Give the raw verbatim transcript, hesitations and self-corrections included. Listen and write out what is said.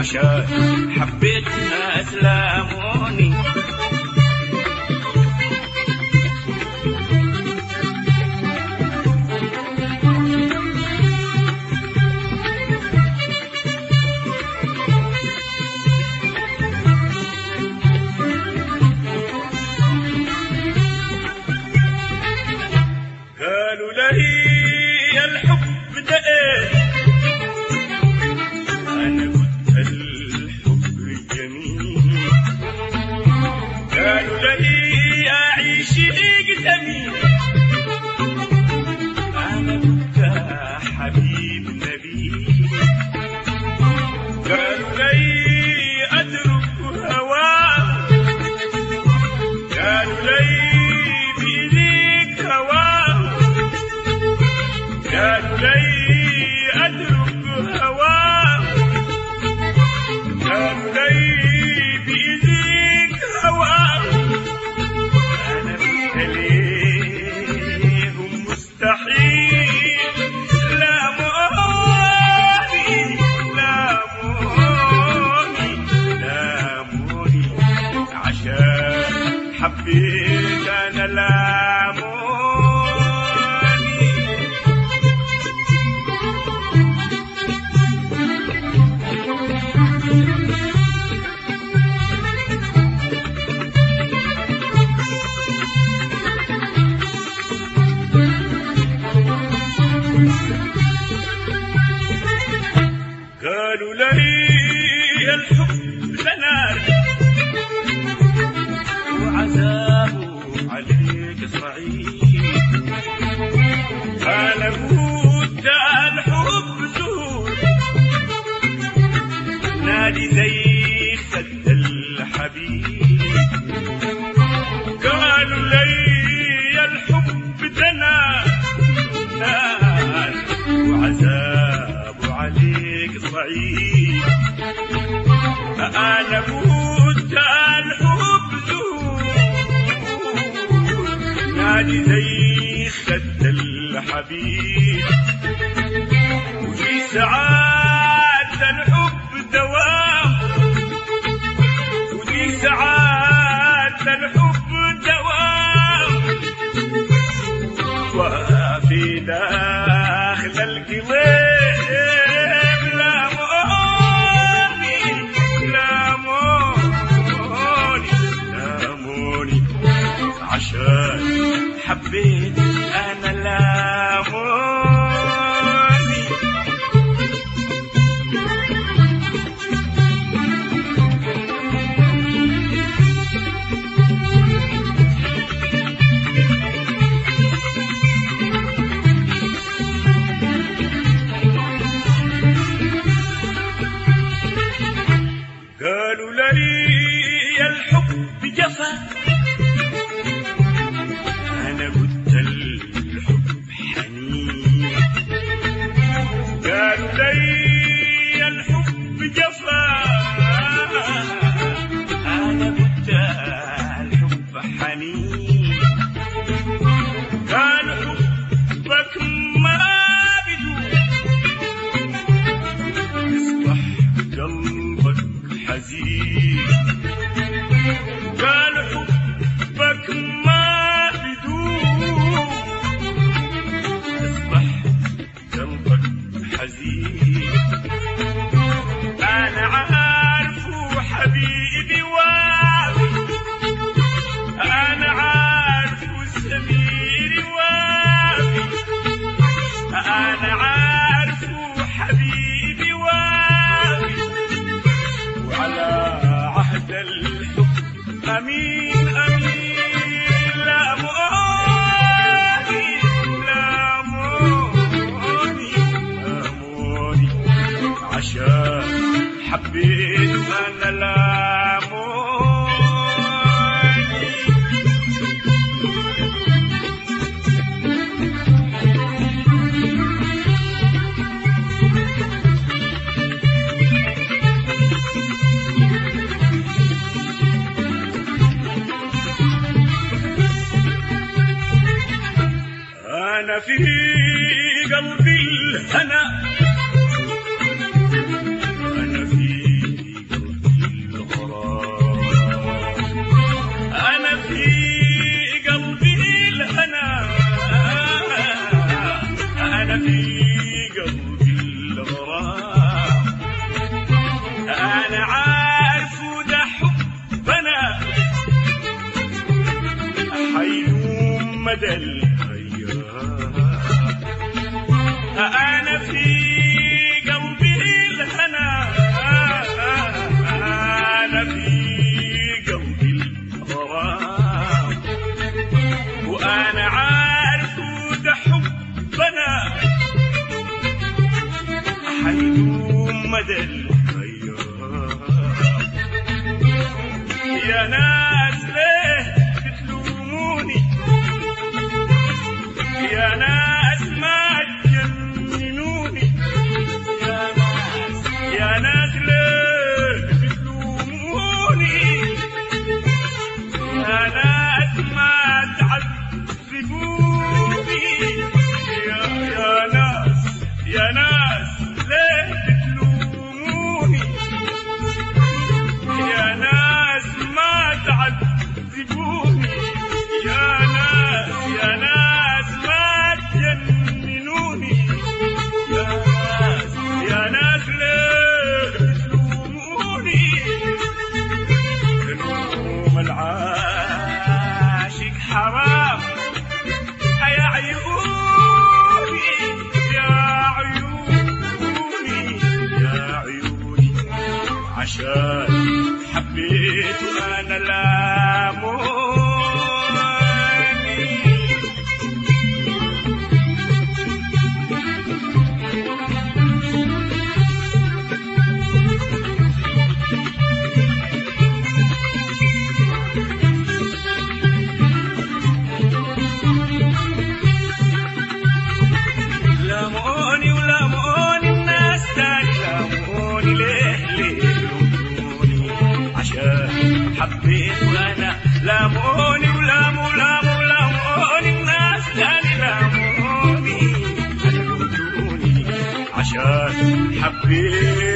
عشان حبيت ناس لاموني. قالوا لي الحب ده ايه، انا قلت الحب جميل. قالوا لي اعيش ليك جميل، انا قلت حبيب نبيل. قالوا لي اترك هواه، قالوا لي بإيديك هواه، قالوا لي أترك هواه، قالوا لي بإيديك هواه. أنا قلت ليهم مستحيل، لاموني لاموني لاموني عشان حبيت أنا لاموني. قالوا لي الحب لنا وعذابه عليك صعيب. أنا قلت الحب زور، نادي زي خد الحبيب. قالوا لي الحب دنا نار وعذابه عليك صعيب. أنا قلت الحب زور، نادي زي خد الحبيب. وفي ساعات الحب دوام، وفي ساعات الحب دوام، وفي داخل القلب لاموني لاموني لاموني عشان حبيت أنا لاموني. قالوا لي الحب جفا، أنا قلت الحب حنين. قالوا لي الحب جفا، أنا قلت الحب حنين. قالوا حبك ما بدون يصبح قلبك حزين. قال حبك ما بدون يصبح قلبك حزين. أنا عارف حبيبي وافي، أنا عارف سميري وافي، أنا عارف حبيبي وافي، وعلى عهد الحب أمين أمين. لاموني لاموني لاموني عشان حبيت أنا لاموني. أنا في قلبي الهنا، أنا في مدى الأيام. أنا في قلبي الهنا، أنا في قلبي الغرام، وأنا عارف ده حبنا حيدوم مدى الأيام. يا ناس ليه بتلوموني، يا ناس ما تجننوني، يا ناس يا ناس ليه بتلوموني، يا ناس ما تعذبوني، يا يا ناس يا ناس ليه بتلوموني، يا ناس ما تعذبوني، يا ناس يا ناس ما تجننوني، يا ناس يا ناس ليه بتلوموني. نوم العاشق حرام يا عيوني، يا عيوني يا عيوني، عشان حبيت أنا لاموني. لاموني ولاموني الناس تاني، لاموني ليه ليه لاموني عشان حبيت وانا، لاموني ولامو لامو لاموني الناس تاني، لاموني لاموني عشان حبيت